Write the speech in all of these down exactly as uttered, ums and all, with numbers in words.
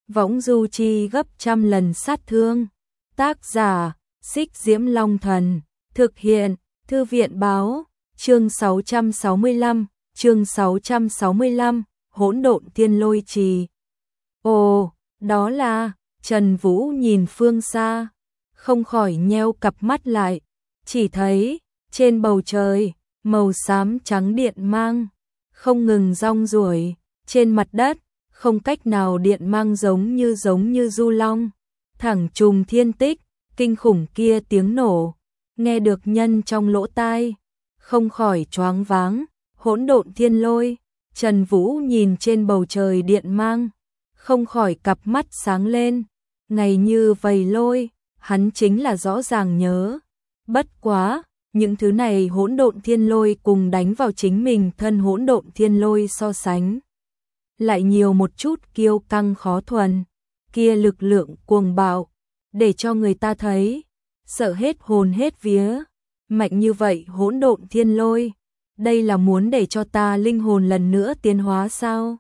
võng du chi gấp trăm lần sát thương. Tác giả, Xích Diễm Long Thần, thực hiện, Thư viện Báo, chương sáu trăm sáu mươi lăm, chương sáu trăm sáu mươi lăm, Hỗn Độn Thiên Lôi Trì. Ồ, đó là, Trần Vũ nhìn phương xa, không khỏi nheo cặp mắt lại, chỉ thấy, trên bầu trời, màu xám trắng điện mang, không ngừng rong ruổi, trên mặt đất, không cách nào điện mang giống như giống như du long, thẳng trùng thiên tích, kinh khủng kia tiếng nổ, nghe được nhân trong lỗ tai, không khỏi choáng váng, hỗn độn thiên lôi, Trần Vũ nhìn trên bầu trời điện mang, không khỏi cặp mắt sáng lên, ngày như vầy lôi, hắn chính là rõ ràng nhớ, bất quá, những thứ này hỗn độn thiên lôi cùng đánh vào chính mình thân hỗn độn thiên lôi so sánh. Lại nhiều một chút kiêu căng khó thuần, kia lực lượng cuồng bạo, để cho người ta thấy, sợ hết hồn hết vía, mạnh như vậy hỗn độn thiên lôi, đây là muốn để cho ta linh hồn lần nữa tiến hóa sao?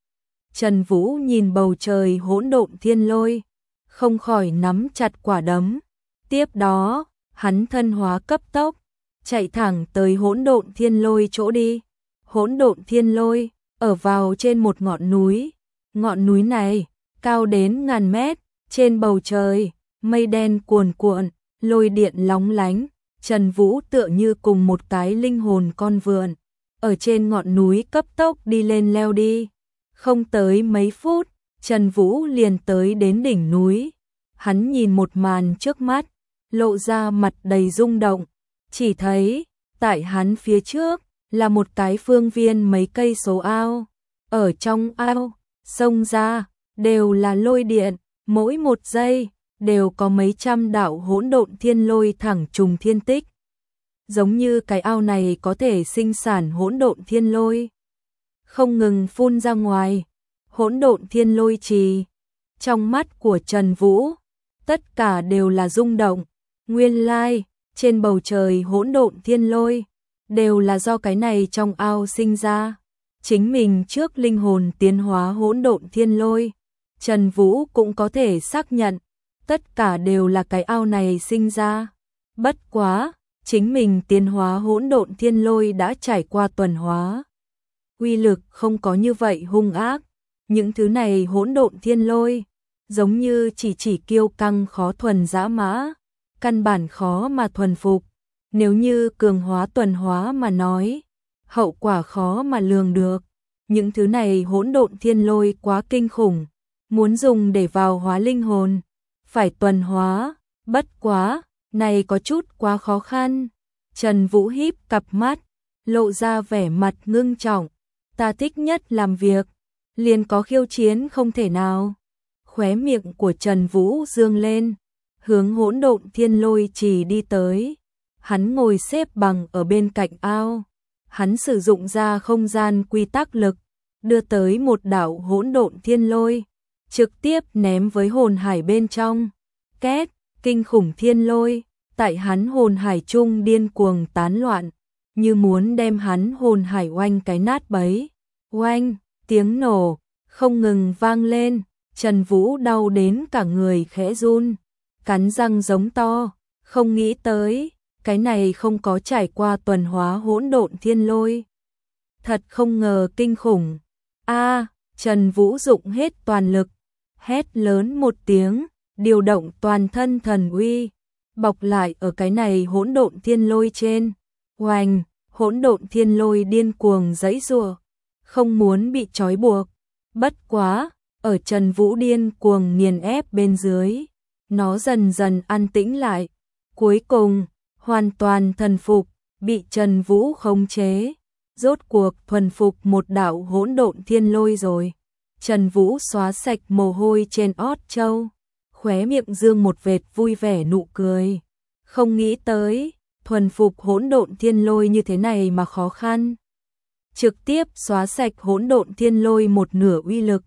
Trần Vũ nhìn bầu trời hỗn độn thiên lôi, không khỏi nắm chặt quả đấm, tiếp đó, hắn thân hóa cấp tốc, chạy thẳng tới hỗn độn thiên lôi chỗ đi, hỗn độn thiên lôi, ở vào trên một ngọn núi, ngọn núi này, cao đến ngàn mét, trên bầu trời, mây đen cuồn cuộn, lôi điện lóng lánh, Trần Vũ tựa như cùng một cái linh hồn con vượn, ở trên ngọn núi cấp tốc đi lên leo đi, không tới mấy phút, Trần Vũ liền tới đến đỉnh núi, hắn nhìn một màn trước mắt, lộ ra mặt đầy rung động, chỉ thấy, tại hắn phía trước, là một cái phương viên mấy cây số ao, ở trong ao, sông ra, đều là lôi điện, mỗi một giây, đều có mấy trăm đạo hỗn độn thiên lôi thẳng trùng thiên tích. Giống như cái ao này có thể sinh sản hỗn độn thiên lôi, không ngừng phun ra ngoài, hỗn độn thiên lôi trì. Trong mắt của Trần Vũ, tất cả đều là rung động, nguyên lai, trên bầu trời hỗn độn thiên lôi, đều là do cái này trong ao sinh ra. Chính mình trước linh hồn tiến hóa hỗn độn thiên lôi, Trần Vũ cũng có thể xác nhận, tất cả đều là cái ao này sinh ra. Bất quá, chính mình tiến hóa hỗn độn thiên lôi đã trải qua tuần hóa. Uy lực không có như vậy hung ác, những thứ này hỗn độn thiên lôi, giống như chỉ chỉ kiêu căng khó thuần dã mã, căn bản khó mà thuần phục. Nếu như cường hóa tuần hóa mà nói, hậu quả khó mà lường được. Những thứ này hỗn độn thiên lôi quá kinh khủng, muốn dùng để vào hóa linh hồn, phải tuần hóa, bất quá, này có chút quá khó khăn. Trần Vũ híp cặp mắt, lộ ra vẻ mặt ngưng trọng, ta thích nhất làm việc, liền có khiêu chiến không thể nào. Khóe miệng của Trần Vũ dương lên, hướng hỗn độn thiên lôi trì đi tới. Hắn ngồi xếp bằng ở bên cạnh ao, hắn sử dụng ra không gian quy tắc lực, đưa tới một đạo hỗn độn thiên lôi, trực tiếp ném với hồn hải bên trong. Két, kinh khủng thiên lôi, tại hắn hồn hải trung điên cuồng tán loạn, như muốn đem hắn hồn hải oanh cái nát bấy. Oanh, tiếng nổ, không ngừng vang lên, Trần Vũ đau đến cả người khẽ run, cắn răng giống to, không nghĩ tới, cái này không có trải qua tuần hóa hỗn độn thiên lôi. Thật không ngờ kinh khủng. A, Trần Vũ dụng hết toàn lực, hét lớn một tiếng, điều động toàn thân thần uy, bọc lại ở cái này hỗn độn thiên lôi trên. Oanh, hỗn độn thiên lôi điên cuồng giãy giụa, không muốn bị trói buộc. Bất quá, ở Trần Vũ điên cuồng nghiền ép bên dưới, nó dần dần an tĩnh lại. Cuối cùng, hoàn toàn thần phục, bị Trần Vũ khống chế, rốt cuộc thuần phục một đạo hỗn độn thiên lôi rồi. Trần Vũ xóa sạch mồ hôi trên ót trâu, khóe miệng dương một vệt vui vẻ nụ cười. Không nghĩ tới, thuần phục hỗn độn thiên lôi như thế này mà khó khăn. Trực tiếp xóa sạch hỗn độn thiên lôi một nửa uy lực.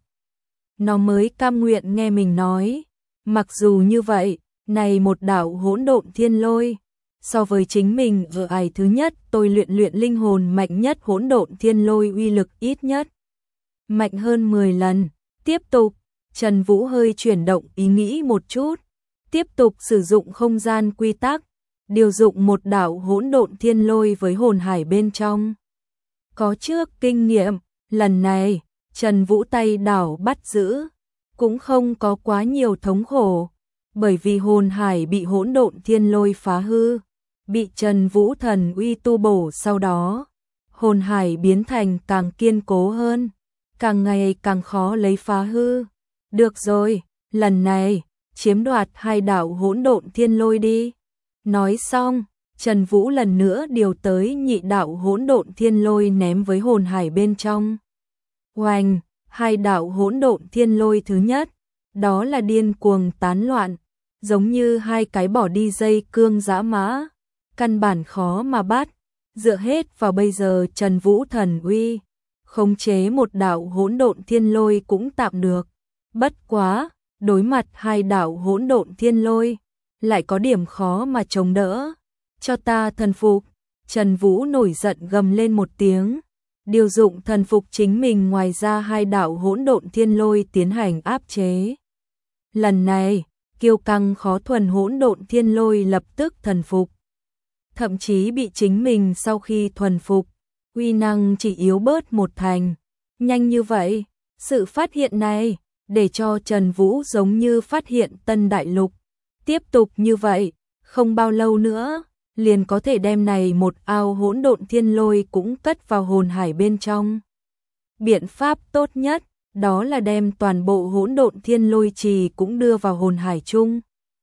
Nó mới cam nguyện nghe mình nói, mặc dù như vậy, này một đạo hỗn độn thiên lôi, so với chính mình ở ải thứ nhất tôi luyện luyện linh hồn mạnh nhất hỗn độn thiên lôi uy lực ít nhất mạnh hơn mười lần. Tiếp tục, Trần Vũ hơi chuyển động ý nghĩ một chút, tiếp tục sử dụng không gian quy tắc, điều dụng một đạo hỗn độn thiên lôi với hồn hải bên trong. Có trước kinh nghiệm, lần này, Trần Vũ tay đảo bắt giữ, cũng không có quá nhiều thống khổ, bởi vì hồn hải bị hỗn độn thiên lôi phá hư, bị Trần Vũ thần uy tu bổ sau đó, hồn hải biến thành càng kiên cố hơn, càng ngày càng khó lấy phá hư. Được rồi, lần này, chiếm đoạt hai đạo hỗn độn thiên lôi đi. Nói xong, Trần Vũ lần nữa điều tới nhị đạo hỗn độn thiên lôi ném với hồn hải bên trong. Oanh, hai đạo hỗn độn thiên lôi thứ nhất, đó là điên cuồng tán loạn, giống như hai cái bỏ đi dây cương dã mã, căn bản khó mà bắt, dựa hết vào bây giờ Trần Vũ thần uy, khống chế một đạo hỗn độn thiên lôi cũng tạm được. Bất quá, đối mặt hai đạo hỗn độn thiên lôi, lại có điểm khó mà chống đỡ. Cho ta thần phục, Trần Vũ nổi giận gầm lên một tiếng, điều dụng thần phục chính mình ngoài ra hai đạo hỗn độn thiên lôi tiến hành áp chế. Lần này, kiêu căng khó thuần hỗn độn thiên lôi lập tức thần phục. Thậm chí bị chính mình sau khi thuần phục, uy năng chỉ yếu bớt một thành. Nhanh như vậy, sự phát hiện này, để cho Trần Vũ giống như phát hiện tân đại lục. Tiếp tục như vậy, không bao lâu nữa, liền có thể đem này một ao hỗn độn thiên lôi cũng cất vào hồn hải bên trong. Biện pháp tốt nhất, đó là đem toàn bộ hỗn độn thiên lôi trì cũng đưa vào hồn hải chung.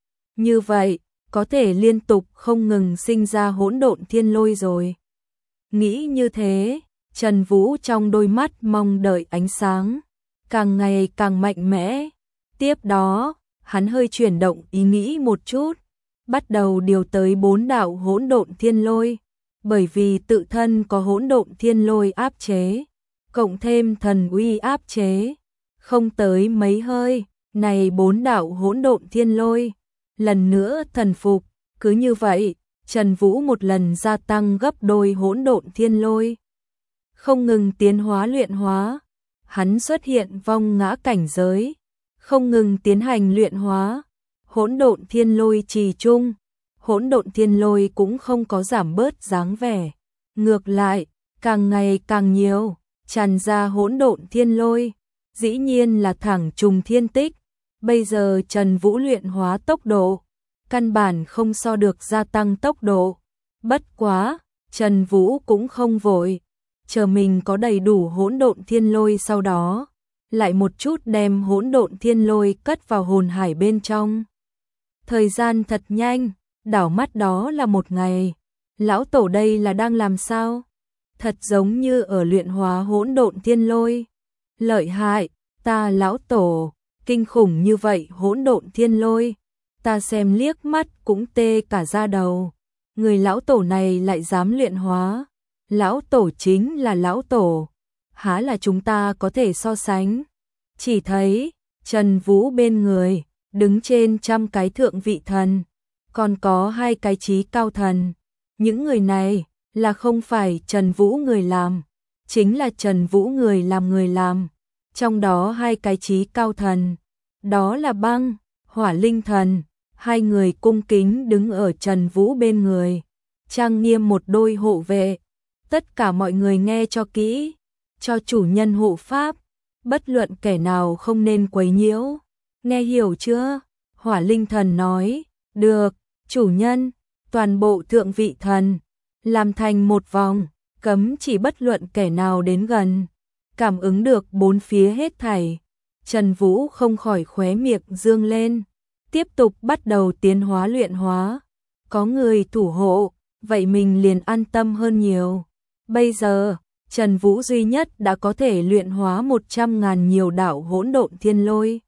Như vậy, có thể liên tục không ngừng sinh ra hỗn độn thiên lôi rồi. Nghĩ như thế, Trần Vũ trong đôi mắt mong đợi ánh sáng, càng ngày càng mạnh mẽ. Tiếp đó, hắn hơi chuyển động ý nghĩ một chút, bắt đầu điều tới bốn đạo hỗn độn thiên lôi, bởi vì tự thân có hỗn độn thiên lôi áp chế, cộng thêm thần uy áp chế, không tới mấy hơi, này bốn đạo hỗn độn thiên lôi, lần nữa thần phục, cứ như vậy, Trần Vũ một lần gia tăng gấp đôi hỗn độn thiên lôi, không ngừng tiến hóa luyện hóa, hắn xuất hiện vong ngã cảnh giới, không ngừng tiến hành luyện hóa, hỗn độn thiên lôi trì chung, hỗn độn thiên lôi cũng không có giảm bớt dáng vẻ, ngược lại, càng ngày càng nhiều, tràn ra hỗn độn thiên lôi, dĩ nhiên là thẳng trùng thiên tích. Bây giờ Trần Vũ luyện hóa tốc độ, căn bản không so được gia tăng tốc độ. Bất quá, Trần Vũ cũng không vội, chờ mình có đầy đủ hỗn độn thiên lôi sau đó, lại một chút đem hỗn độn thiên lôi cất vào hồn hải bên trong. Thời gian thật nhanh, đảo mắt đó là một ngày. Lão tổ đây là đang làm sao? Thật giống như ở luyện hóa hỗn độn thiên lôi. Lợi hại, ta lão tổ, kinh khủng như vậy hỗn độn thiên lôi, ta xem liếc mắt cũng tê cả da đầu. Người lão tổ này lại dám luyện hóa. Lão tổ chính là lão tổ, há là chúng ta có thể so sánh. Chỉ thấy Trần Vũ bên người, đứng trên trăm cái thượng vị thần, còn có hai cái chí cao thần. Những người này là không phải Trần Vũ người làm, chính là Trần Vũ người làm người làm. Trong đó hai cái chí cao thần, đó là Băng, Hỏa Linh thần, hai người cung kính đứng ở Trần Vũ bên người, trang nghiêm một đôi hộ vệ. Tất cả mọi người nghe cho kỹ, cho chủ nhân hộ pháp, bất luận kẻ nào không nên quấy nhiễu. Nghe hiểu chưa? Hỏa Linh thần nói, được, chủ nhân. Toàn bộ thượng vị thần làm thành một vòng, cấm chỉ bất luận kẻ nào đến gần. Cảm ứng được bốn phía hết thảy, Trần Vũ không khỏi khóe miệng dương lên, tiếp tục bắt đầu tiến hóa luyện hóa. Có người thủ hộ, vậy mình liền an tâm hơn nhiều. Bây giờ, Trần Vũ duy nhất đã có thể luyện hóa một trăm ngàn nhiều đạo hỗn độn thiên lôi.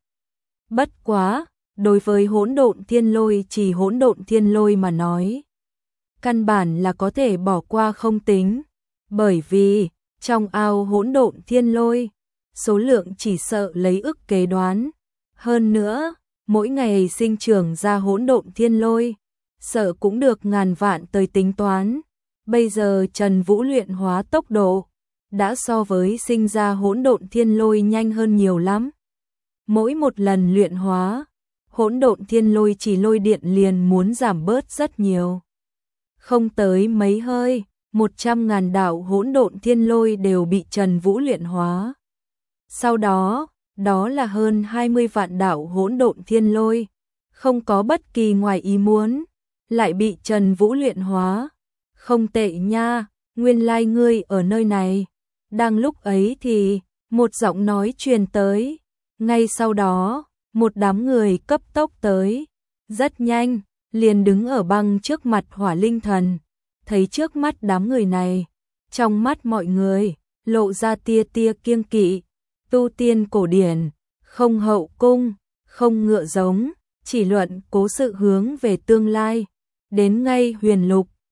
Bất quá, đối với hỗn độn thiên lôi chỉ hỗn độn thiên lôi mà nói, căn bản là có thể bỏ qua không tính, bởi vì trong ao hỗn độn thiên lôi, số lượng chỉ sợ lấy ức kế đoán. Hơn nữa, mỗi ngày sinh trưởng ra hỗn độn thiên lôi, sợ cũng được ngàn vạn tới tính toán. Bây giờ Trần Vũ luyện hóa tốc độ đã so với sinh ra hỗn độn thiên lôi nhanh hơn nhiều lắm. Mỗi một lần luyện hóa, hỗn độn thiên lôi chỉ lôi điện liền muốn giảm bớt rất nhiều. Không tới mấy hơi, một trăm ngàn đạo hỗn độn thiên lôi đều bị Trần Vũ luyện hóa. Sau đó, đó là hơn hai mươi vạn đạo hỗn độn thiên lôi, không có bất kỳ ngoài ý muốn, lại bị Trần Vũ luyện hóa. Không tệ nha, nguyên lai ngươi ở nơi này. Đang lúc ấy thì, một giọng nói truyền tới, ngay sau đó, một đám người cấp tốc tới, rất nhanh, liền đứng ở băng trước mặt Hỏa Linh Thần, thấy trước mắt đám người này, trong mắt mọi người, lộ ra tia tia kiêng kỵ, tu tiên cổ điển, không hậu cung, không ngựa giống, chỉ luận cố sự hướng về tương lai, đến ngay huyền lục,